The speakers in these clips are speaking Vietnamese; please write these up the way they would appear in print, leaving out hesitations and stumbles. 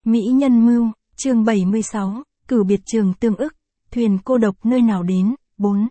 Mỹ nhân mưu, chương 76, cửu biệt trường tương ức, thuyền cô độc nơi nào đến, 4.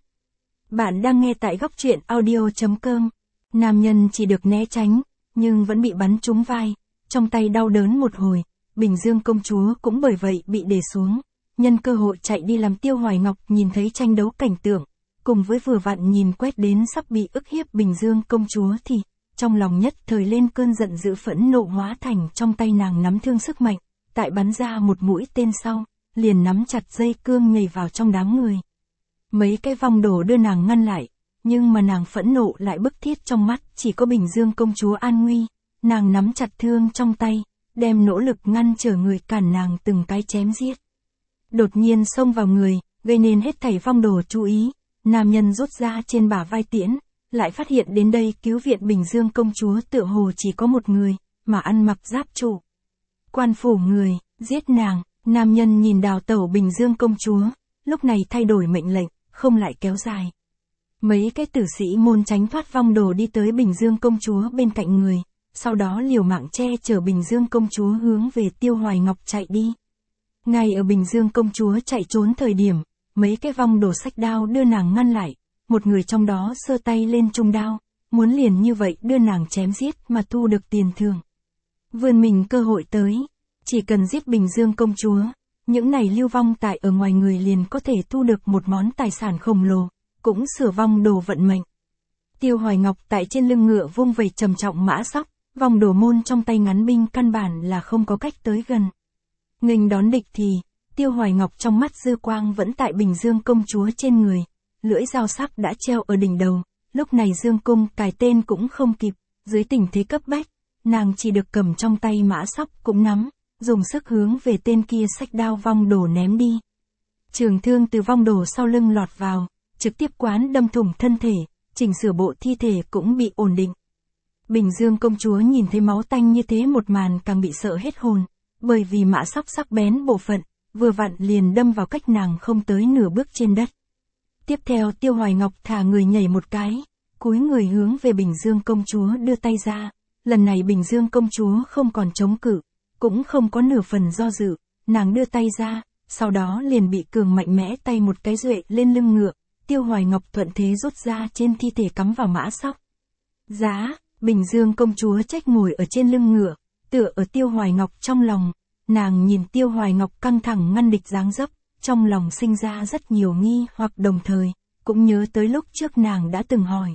Bạn đang nghe tại góc truyện audio.com. Nam nhân chỉ được né tránh, nhưng vẫn bị bắn trúng vai, trong tay đau đớn một hồi, Bình Dương công chúa cũng bởi vậy bị đè xuống. Nhân cơ hội chạy đi làm Tiêu Hoài Ngọc nhìn thấy tranh đấu cảnh tượng, cùng với vừa vặn nhìn quét đến sắp bị ức hiếp Bình Dương công chúa thì, trong lòng nhất thời lên cơn giận dữ phẫn nộ hóa thành trong tay nàng nắm thương sức mạnh, tại bắn ra một mũi tên sau, liền nắm chặt dây cương nhảy vào trong đám người. Mấy cái vong đồ đưa nàng ngăn lại, nhưng mà nàng phẫn nộ lại bức thiết trong mắt chỉ có Bình Dương công chúa an nguy, nàng nắm chặt thương trong tay, đem nỗ lực ngăn trở người cản nàng từng cái chém giết. Đột nhiên xông vào người, gây nên hết thảy vong đồ chú ý, nam nhân rút ra trên bả vai tiễn, lại phát hiện đến đây cứu viện Bình Dương công chúa tựa hồ chỉ có một người, mà ăn mặc giáp trụ. Quan phủ người, giết nàng, nam nhân nhìn đào tẩu Bình Dương công chúa, lúc này thay đổi mệnh lệnh, không lại kéo dài. Mấy cái tử sĩ môn tránh thoát vong đồ đi tới Bình Dương công chúa bên cạnh người, sau đó liều mạng che chở Bình Dương công chúa hướng về Tiêu Hoài Ngọc chạy đi. Ngay ở Bình Dương công chúa chạy trốn thời điểm, mấy cái vong đồ xách đao đưa nàng ngăn lại, một người trong đó giơ tay lên trung đao, muốn liền như vậy đưa nàng chém giết mà thu được tiền thưởng. Vươn mình cơ hội tới, chỉ cần giết Bình Dương công chúa, những này lưu vong tại ở ngoài người liền có thể thu được một món tài sản khổng lồ, cũng sửa vong đồ vận mệnh. Tiêu Hoài Ngọc tại trên lưng ngựa vung vẩy trầm trọng mã sóc, vong đồ môn trong tay ngắn binh căn bản là không có cách tới gần. Nghênh đón địch thì, Tiêu Hoài Ngọc trong mắt dư quang vẫn tại Bình Dương công chúa trên người, lưỡi dao sắc đã treo ở đỉnh đầu, lúc này dương cung cài tên cũng không kịp, dưới tình thế cấp bách, nàng chỉ được cầm trong tay mã sóc cũng nắm, dùng sức hướng về tên kia xách đao vong đồ ném đi. Trường thương từ vong đồ sau lưng lọt vào, trực tiếp quán đâm thủng thân thể, chỉnh sửa bộ thi thể cũng bị ổn định. Bình Dương công chúa nhìn thấy máu tanh như thế một màn càng bị sợ hết hồn, bởi vì mã sóc sắc bén bộ phận, vừa vặn liền đâm vào cách nàng không tới nửa bước trên đất. Tiếp theo Tiêu Hoài Ngọc thả người nhảy một cái, cúi người hướng về Bình Dương công chúa đưa tay ra, lần này Bình Dương công chúa không còn chống cự, cũng không có nửa phần do dự, nàng đưa tay ra, sau đó liền bị cường mạnh mẽ tay một cái duệ lên lưng ngựa, Tiêu Hoài Ngọc thuận thế rút ra trên thi thể cắm vào mã sóc. Giá, Bình Dương công chúa trách ngồi ở trên lưng ngựa, tựa ở Tiêu Hoài Ngọc trong lòng, nàng nhìn Tiêu Hoài Ngọc căng thẳng ngăn địch dáng dấp, trong lòng sinh ra rất nhiều nghi hoặc đồng thời, cũng nhớ tới lúc trước nàng đã từng hỏi.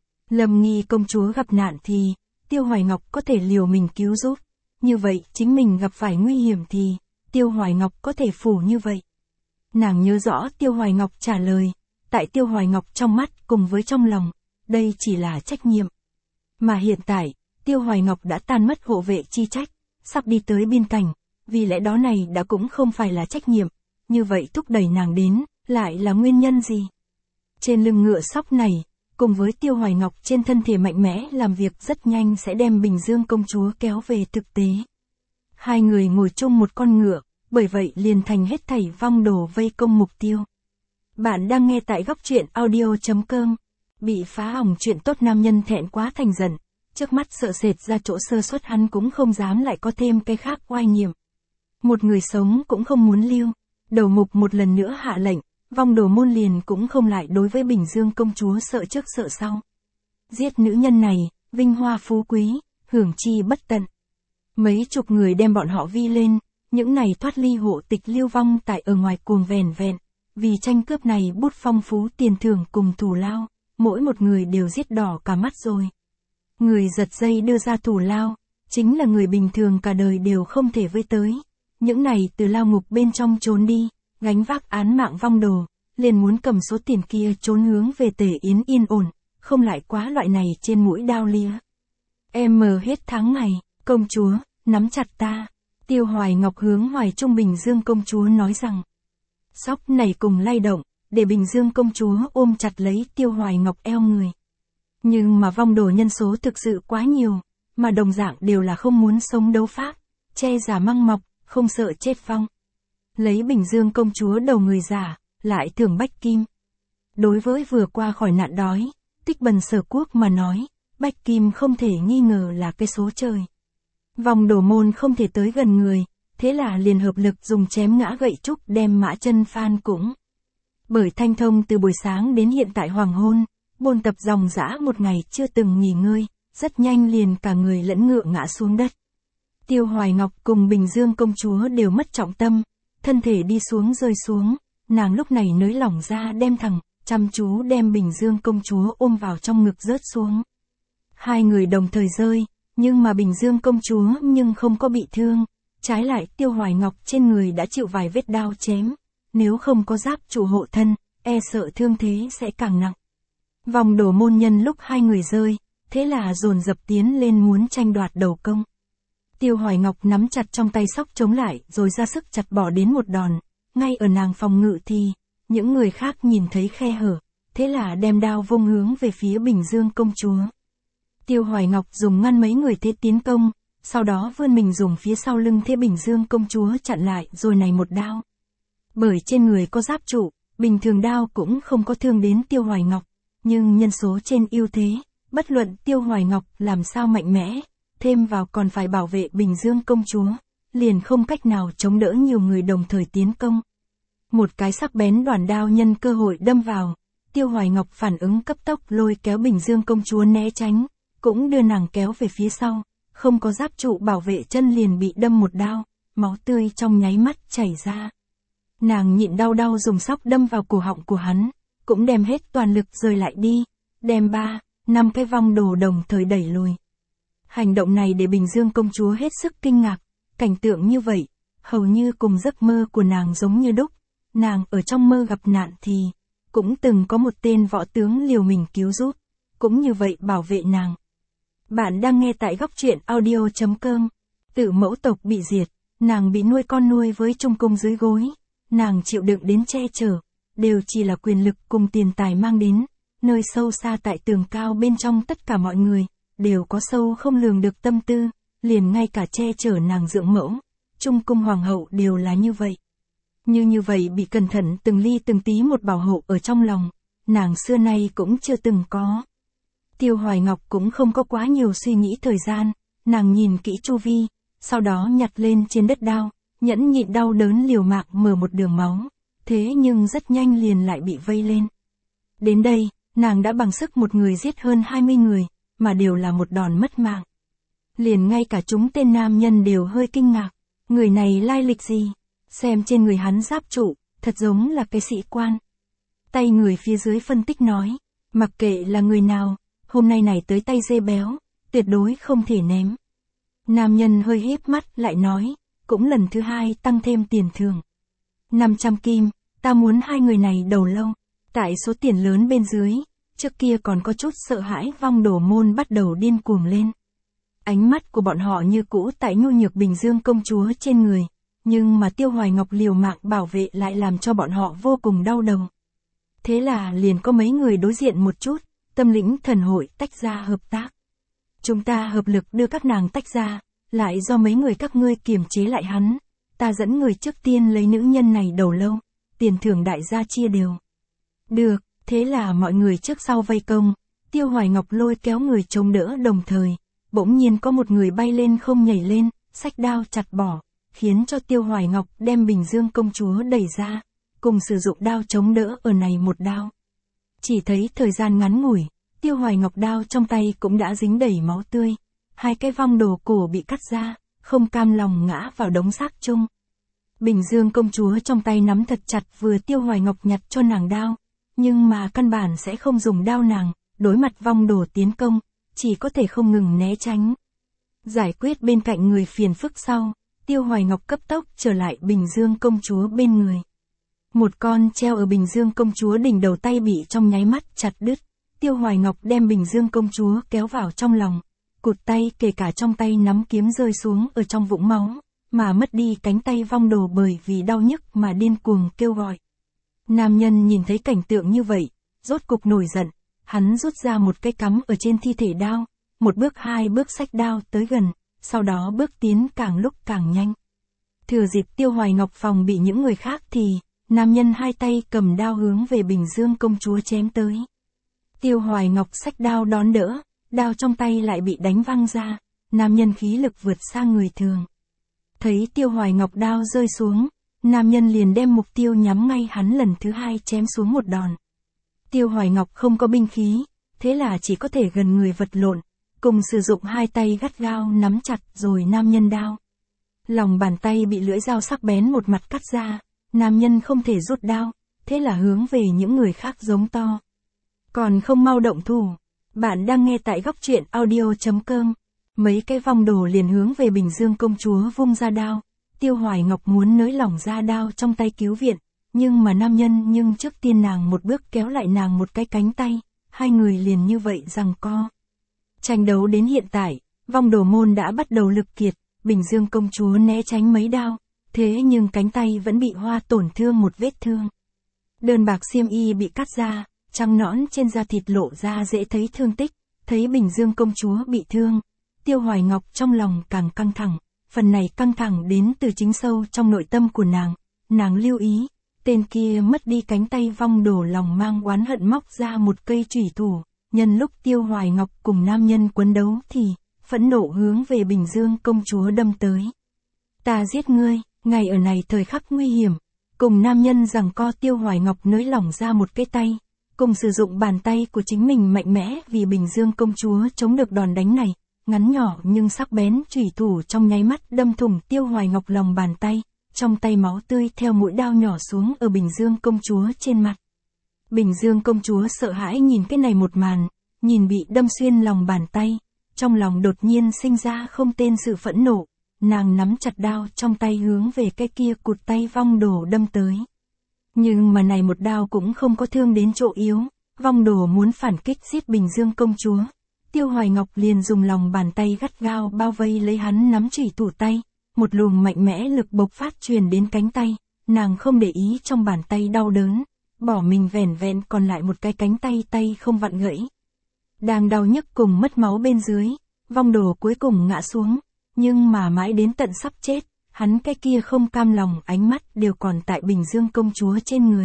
Lâm Nghi công chúa gặp nạn thì, Tiêu Hoài Ngọc có thể liều mình cứu giúp, như vậy chính mình gặp phải nguy hiểm thì, Tiêu Hoài Ngọc có thể phủ như vậy. Nàng nhớ rõ Tiêu Hoài Ngọc trả lời, tại Tiêu Hoài Ngọc trong mắt cùng với trong lòng, đây chỉ là trách nhiệm. Mà hiện tại, Tiêu Hoài Ngọc đã tan mất hộ vệ chi trách, sắp đi tới biên cảnh, vì lẽ đó này đã cũng không phải là trách nhiệm, như vậy thúc đẩy nàng đến, lại là nguyên nhân gì? Trên lưng ngựa sóc này, cùng với Tiêu Hoài Ngọc trên thân thể mạnh mẽ làm việc rất nhanh sẽ đem Bình Dương công chúa kéo về thực tế. Hai người ngồi chung một con ngựa, bởi vậy liền thành hết thảy vong đồ vây công mục tiêu. Bạn đang nghe tại góc truyện audio.com. Bị phá hỏng chuyện tốt nam nhân thẹn quá thành giận, trước mắt sợ sệt ra chỗ sơ suất hắn cũng không dám lại có thêm cái khác oai nhiệm. Một người sống cũng không muốn lưu, đầu mục một lần nữa hạ lệnh, vong đồ môn liền cũng không lại đối với Bình Dương công chúa sợ trước sợ sau. Giết nữ nhân này, vinh hoa phú quý, hưởng chi bất tận. Mấy chục người đem bọn họ vi lên, những này thoát ly hộ tịch lưu vong tại ở ngoài cuồng vẻn vẹn, vì tranh cướp này bút phong phú tiền thưởng cùng thù lao, mỗi một người đều giết đỏ cả mắt rồi. Người giật dây đưa ra thù lao, chính là người bình thường cả đời đều không thể với tới. Những này từ lao ngục bên trong trốn đi, gánh vác án mạng vong đồ, liền muốn cầm số tiền kia trốn hướng về Tề Yến yên ổn, không lại quá loại này trên mũi đao lía. Em hết tháng ngày, công chúa, nắm chặt ta. Tiêu Hoài Ngọc hướng Hoài Trung Bình Dương công chúa nói rằng. Sóc này cùng lay động, để Bình Dương công chúa ôm chặt lấy Tiêu Hoài Ngọc eo người. Nhưng mà vong đồ nhân số thực sự quá nhiều, mà đồng dạng đều là không muốn sống đấu pháp, che giả măng mọc, không sợ chết vong. Lấy Bình Dương công chúa đầu người giả, lại thưởng bách kim. Đối với vừa qua khỏi nạn đói, Tích Bần Sở Quốc mà nói, bách kim không thể nghi ngờ là cái số trời. Vong đồ môn không thể tới gần người, thế là liền hợp lực dùng chém ngã gậy trúc đem Mã Chân Phan cũng. Bởi Thanh Thông từ buổi sáng đến hiện tại hoàng hôn, bôn tập dòng dã một ngày chưa từng nghỉ ngơi, rất nhanh liền cả người lẫn ngựa ngã xuống đất. Tiêu Hoài Ngọc cùng Bình Dương công chúa đều mất trọng tâm, thân thể đi xuống rơi xuống, nàng lúc này nới lỏng ra đem thẳng, chăm chú đem Bình Dương công chúa ôm vào trong ngực rớt xuống. Hai người đồng thời rơi, nhưng mà Bình Dương công chúa nhưng không có bị thương, trái lại Tiêu Hoài Ngọc trên người đã chịu vài vết đao chém, nếu không có giáp trụ hộ thân, e sợ thương thế sẽ càng nặng. Vòng đổ môn nhân lúc hai người rơi, thế là dồn dập tiến lên muốn tranh đoạt đầu công. Tiêu Hoài Ngọc nắm chặt trong tay sóc chống lại rồi ra sức chặt bỏ đến một đòn, ngay ở nàng phòng ngự thì, những người khác nhìn thấy khe hở, thế là đem đao vung hướng về phía Bình Dương công chúa. Tiêu Hoài Ngọc dùng ngăn mấy người thế tiến công, sau đó vươn mình dùng phía sau lưng thế Bình Dương công chúa chặn lại rồi này một đao. Bởi trên người có giáp trụ, bình thường đao cũng không có thương đến Tiêu Hoài Ngọc, nhưng nhân số trên ưu thế, bất luận Tiêu Hoài Ngọc làm sao mạnh mẽ, thêm vào còn phải bảo vệ Bình Dương công chúa, liền không cách nào chống đỡ nhiều người đồng thời tiến công. Một cái sắc bén đoàn đao nhân cơ hội đâm vào, Tiêu Hoài Ngọc phản ứng cấp tốc lôi kéo Bình Dương công chúa né tránh, cũng đưa nàng kéo về phía sau, không có giáp trụ bảo vệ chân liền bị đâm một đao, máu tươi trong nháy mắt chảy ra. Nàng nhịn đau dùng sóc đâm vào cổ họng của hắn, cũng đem hết toàn lực rời lại đi, đem 3-5 cái vong đồ đồng thời đẩy lùi. Hành động này để Bình Dương công chúa hết sức kinh ngạc, cảnh tượng như vậy, hầu như cùng giấc mơ của nàng giống như đúc, nàng ở trong mơ gặp nạn thì, cũng từng có một tên võ tướng liều mình cứu giúp, cũng như vậy bảo vệ nàng. Bạn đang nghe tại góc truyện audio.com, Tử Mẫu tộc bị diệt, nàng bị nuôi con nuôi với trung cung dưới gối, nàng chịu đựng đến che chở, đều chỉ là quyền lực cùng tiền tài mang đến, nơi sâu xa tại tường cao bên trong tất cả mọi người, đều có sâu không lường được tâm tư, liền ngay cả che chở nàng dưỡng mẫu, trung cung hoàng hậu đều là như vậy. Như vậy bị cẩn thận từng ly từng tí một bảo hộ ở trong lòng, nàng xưa nay cũng chưa từng có. Tiêu Hoài Ngọc cũng không có quá nhiều suy nghĩ thời gian, nàng nhìn kỹ chu vi, sau đó nhặt lên trên đất đao, nhẫn nhịn đau đớn liều mạng mở một đường máu, thế nhưng rất nhanh liền lại bị vây lên. Đến đây, nàng đã bằng sức một người giết hơn 20 người, mà đều là một đòn mất mạng. Liền ngay cả chúng tên nam nhân đều hơi kinh ngạc, người này lai lịch gì, xem trên người hắn giáp trụ, thật giống là cái sĩ quan. Tay người phía dưới phân tích nói, mặc kệ là người nào, hôm nay này tới tay dê béo, tuyệt đối không thể ném. Nam nhân hơi híp mắt lại nói, cũng lần thứ hai tăng thêm tiền thưởng. 500 kim, ta muốn hai người này đầu lâu. Tại số tiền lớn bên dưới, trước kia còn có chút sợ hãi vong đổ môn bắt đầu điên cuồng lên. Ánh mắt của bọn họ như cũ tại nhu nhược Bình Dương công chúa trên người, nhưng mà Tiêu Hoài Ngọc liều mạng bảo vệ lại làm cho bọn họ vô cùng đau đầu. Thế là liền có mấy người đối diện một chút, tâm lĩnh thần hội tách ra hợp tác. Chúng ta hợp lực đưa các nàng tách ra, lại do mấy người các ngươi kiềm chế lại hắn, ta dẫn người trước tiên lấy nữ nhân này đầu lâu, tiền thưởng đại gia chia đều. Được, thế là mọi người trước sau vây công, Tiêu Hoài Ngọc lôi kéo người chống đỡ đồng thời, bỗng nhiên có một người bay lên không nhảy lên, xách đao chặt bỏ, khiến cho Tiêu Hoài Ngọc đem Bình Dương công chúa đẩy ra, cùng sử dụng đao chống đỡ ở này một đao. Chỉ thấy thời gian ngắn ngủi, Tiêu Hoài Ngọc đao trong tay cũng đã dính đầy máu tươi, hai cái vong đồ cổ bị cắt ra, không cam lòng ngã vào đống xác chung. Bình Dương công chúa trong tay nắm thật chặt vừa Tiêu Hoài Ngọc nhặt cho nàng đao, nhưng mà căn bản sẽ không dùng đao nàng, đối mặt vong đồ tiến công, chỉ có thể không ngừng né tránh. Giải quyết bên cạnh người phiền phức sau, Tiêu Hoài Ngọc cấp tốc trở lại Bình Dương công chúa bên người. Một con treo ở Bình Dương công chúa đỉnh đầu tay bị trong nháy mắt chặt đứt, Tiêu Hoài Ngọc đem Bình Dương công chúa kéo vào trong lòng, cụt tay kể cả trong tay nắm kiếm rơi xuống ở trong vũng máu, mà mất đi cánh tay vong đồ bởi vì đau nhức mà điên cuồng kêu gọi. Nam nhân nhìn thấy cảnh tượng như vậy, rốt cục nổi giận, hắn rút ra một cây cắm ở trên thi thể đao, một bước hai bước xách đao tới gần, sau đó bước tiến càng lúc càng nhanh. Thừa dịp Tiêu Hoài Ngọc phòng bị những người khác thì, nam nhân hai tay cầm đao hướng về Bình Dương công chúa chém tới. Tiêu Hoài Ngọc xách đao đón đỡ, đao trong tay lại bị đánh văng ra, nam nhân khí lực vượt xa người thường. Thấy Tiêu Hoài Ngọc đao rơi xuống, nam nhân liền đem mục tiêu nhắm ngay hắn lần thứ hai chém xuống một đòn. Tiêu Hoài Ngọc không có binh khí, thế là chỉ có thể gần người vật lộn, cùng sử dụng hai tay gắt gao nắm chặt rồi nam nhân đao. Lòng bàn tay bị lưỡi dao sắc bén một mặt cắt ra, nam nhân không thể rút đao, thế là hướng về những người khác giống to. Còn không mau động thủ. Bạn đang nghe tại góc truyện audio.com. Mấy cái vong đồ liền hướng về Bình Dương công chúa vung ra đao. Tiêu Hoài Ngọc muốn nới lỏng ra đao trong tay cứu viện, nhưng mà nam nhân trước tiên nàng một bước kéo lại nàng một cái cánh tay, hai người liền như vậy giằng co. Tranh đấu đến hiện tại, vong đồ môn đã bắt đầu lực kiệt, Bình Dương công chúa né tránh mấy đao, thế nhưng cánh tay vẫn bị hoa tổn thương một vết thương. Đơn bạc xiêm y bị cắt ra, trắng nõn trên da thịt lộ ra dễ thấy thương tích, thấy Bình Dương công chúa bị thương. Tiêu Hoài Ngọc trong lòng càng căng thẳng, phần này căng thẳng đến từ chính sâu trong nội tâm của nàng lưu ý, tên kia mất đi cánh tay vong đồ lòng mang oán hận móc ra một cây chủy thủ, nhân lúc Tiêu Hoài Ngọc cùng nam nhân quấn đấu thì, phẫn nộ hướng về Bình Dương công chúa đâm tới. Ta giết ngươi, ngay ở này thời khắc nguy hiểm, cùng nam nhân giằng co Tiêu Hoài Ngọc nới lỏng ra một cái tay, cùng sử dụng bàn tay của chính mình mạnh mẽ vì Bình Dương công chúa chống được đòn đánh này. Ngắn nhỏ nhưng sắc bén chủy thủ trong nháy mắt đâm thủng Tiêu Hoài Ngọc lòng bàn tay, trong tay máu tươi theo mũi đao nhỏ xuống ở Bình Dương công chúa trên mặt. Bình Dương công chúa sợ hãi nhìn cái này một màn, nhìn bị đâm xuyên lòng bàn tay, trong lòng đột nhiên sinh ra không tên sự phẫn nộ, nàng nắm chặt đao trong tay hướng về cái kia cụt tay vong đồ đâm tới. Nhưng mà này một đao cũng không có thương đến chỗ yếu, vong đồ muốn phản kích giết Bình Dương công chúa. Tiêu Hoài Ngọc liền dùng lòng bàn tay gắt gao bao vây lấy hắn nắm chủy thủ tay, một luồng mạnh mẽ lực bộc phát truyền đến cánh tay, nàng không để ý trong bàn tay đau đớn, bỏ mình vẻn vẹn còn lại một cái cánh tay không vặn gãy. Đang đau nhức cùng mất máu bên dưới, vong đồ cuối cùng ngã xuống, nhưng mà mãi đến tận sắp chết, hắn cái kia không cam lòng ánh mắt đều còn tại Bình Dương công chúa trên người.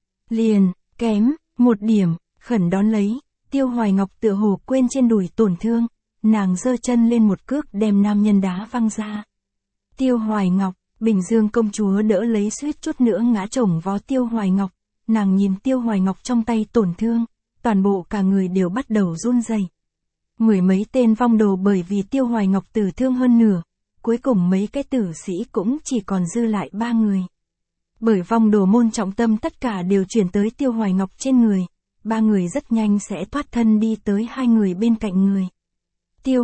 Liền, kém, một điểm, khẩn đón lấy. Tiêu Hoài Ngọc tựa hồ quên trên đùi tổn thương, nàng giơ chân lên một cước đem nam nhân đá văng ra. Tiêu Hoài Ngọc, Bình Dương công chúa đỡ lấy suýt chút nữa ngã chồng vó Tiêu Hoài Ngọc, nàng nhìn Tiêu Hoài Ngọc trong tay tổn thương, toàn bộ cả người đều bắt đầu run rẩy. Mười mấy tên vong đồ bởi vì Tiêu Hoài Ngọc tử thương hơn nửa, cuối cùng mấy cái tử sĩ cũng chỉ còn dư lại 3 người. Bởi vong đồ môn trọng tâm tất cả đều chuyển tới Tiêu Hoài Ngọc trên người. 3 người rất nhanh sẽ thoát thân đi tới 2 người bên cạnh người. Tiêu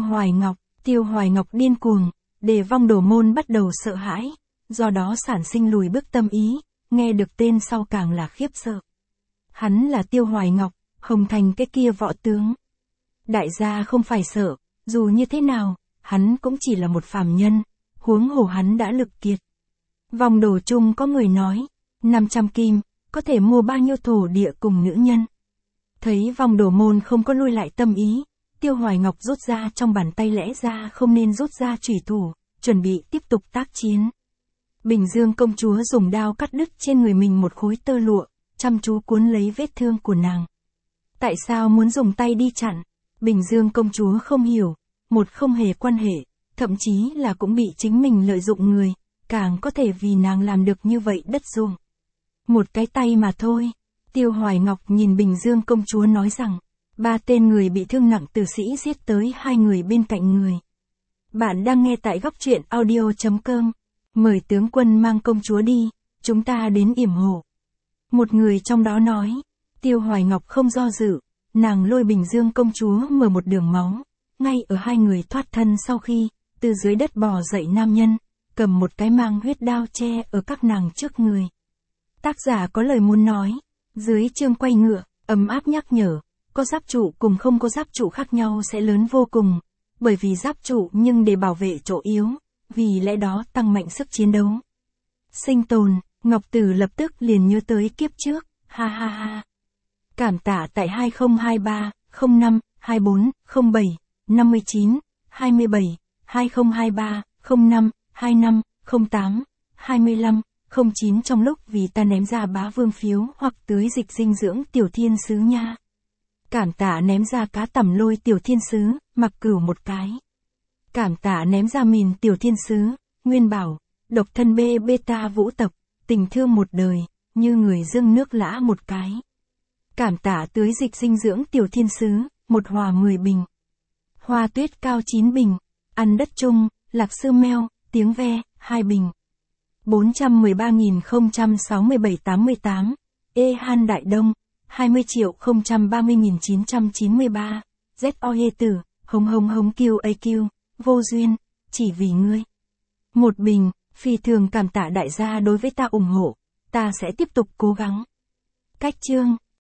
Hoài Ngọc điên cuồng, để vong đồ môn bắt đầu sợ hãi, do đó sản sinh lùi bước tâm ý, nghe được tên sau càng là khiếp sợ. Hắn là Tiêu Hoài Ngọc, Hồng Thành cái kia võ tướng. Đại gia không phải sợ, dù như thế nào, hắn cũng chỉ là một phàm nhân, huống hồ hắn đã lực kiệt. Vong đồ chung có người nói, 500 kim, có thể mua bao nhiêu thổ địa cùng nữ nhân. Thấy vong đồ môn không có lui lại tâm ý, Tiêu Hoài Ngọc rút ra trong bàn tay lẽ ra không nên rút ra chủy thủ, chuẩn bị tiếp tục tác chiến. Bình Dương công chúa dùng đao cắt đứt trên người mình một khối tơ lụa, chăm chú cuốn lấy vết thương của nàng. Tại sao muốn dùng tay đi chặn? Bình Dương công chúa không hiểu, một không hề quan hệ, thậm chí là cũng bị chính mình lợi dụng người, càng có thể vì nàng làm được như vậy đất ruộng. Một cái tay mà thôi. Tiêu Hoài Ngọc nhìn Bình Dương công chúa nói rằng, 3 tên người bị thương nặng tử sĩ giết tới 2 người bên cạnh người. Bạn đang nghe tại góc truyện audio.com. Mời tướng quân mang công chúa đi, chúng ta đến yểm hộ. Một người trong đó nói, Tiêu Hoài Ngọc không do dự, nàng lôi Bình Dương công chúa mở một đường máu, ngay ở 2 người thoát thân sau khi, từ dưới đất bò dậy nam nhân, cầm một cái mang huyết đao che ở các nàng trước người. Tác giả có lời muốn nói. Dưới chương quay ngựa, ấm áp nhắc nhở, có giáp trụ cùng không có giáp trụ khác nhau sẽ lớn vô cùng, bởi vì giáp trụ nhưng để bảo vệ chỗ yếu, vì lẽ đó tăng mạnh sức chiến đấu. Sinh tồn, Ngọc Tử lập tức liền nhớ tới kiếp trước, ha ha ha. Cảm tạ tại 2023, 05, 24, 07, 59, 27, 2023, 05, 25, 08, 25. 09 trong lúc vì ta ném ra bá vương phiếu hoặc tưới dịch dinh dưỡng tiểu thiên sứ nha. Cảm tạ ném ra cá tẩm lôi tiểu thiên sứ, mặc cửu một cái. Cảm tạ ném ra mìn tiểu thiên sứ, Nguyên Bảo, độc thân bê beta vũ tập, tình thương một đời, như người dâng nước lã một cái. Cảm tạ tưới dịch dinh dưỡng tiểu thiên sứ, 1 hòa 10 bình. Hoa tuyết cao 9 bình. Ăn đất chung, lạc sư meo, tiếng ve, 2 bình. 413.067,88. Han Đại Đông, 20.030.993. ZOE tử, hống hống hống QAQ, vô duyên, chỉ vì ngươi. 1 bình, phi thường cảm tạ đại gia đối với ta ủng hộ, ta sẽ tiếp tục cố gắng. Cách chương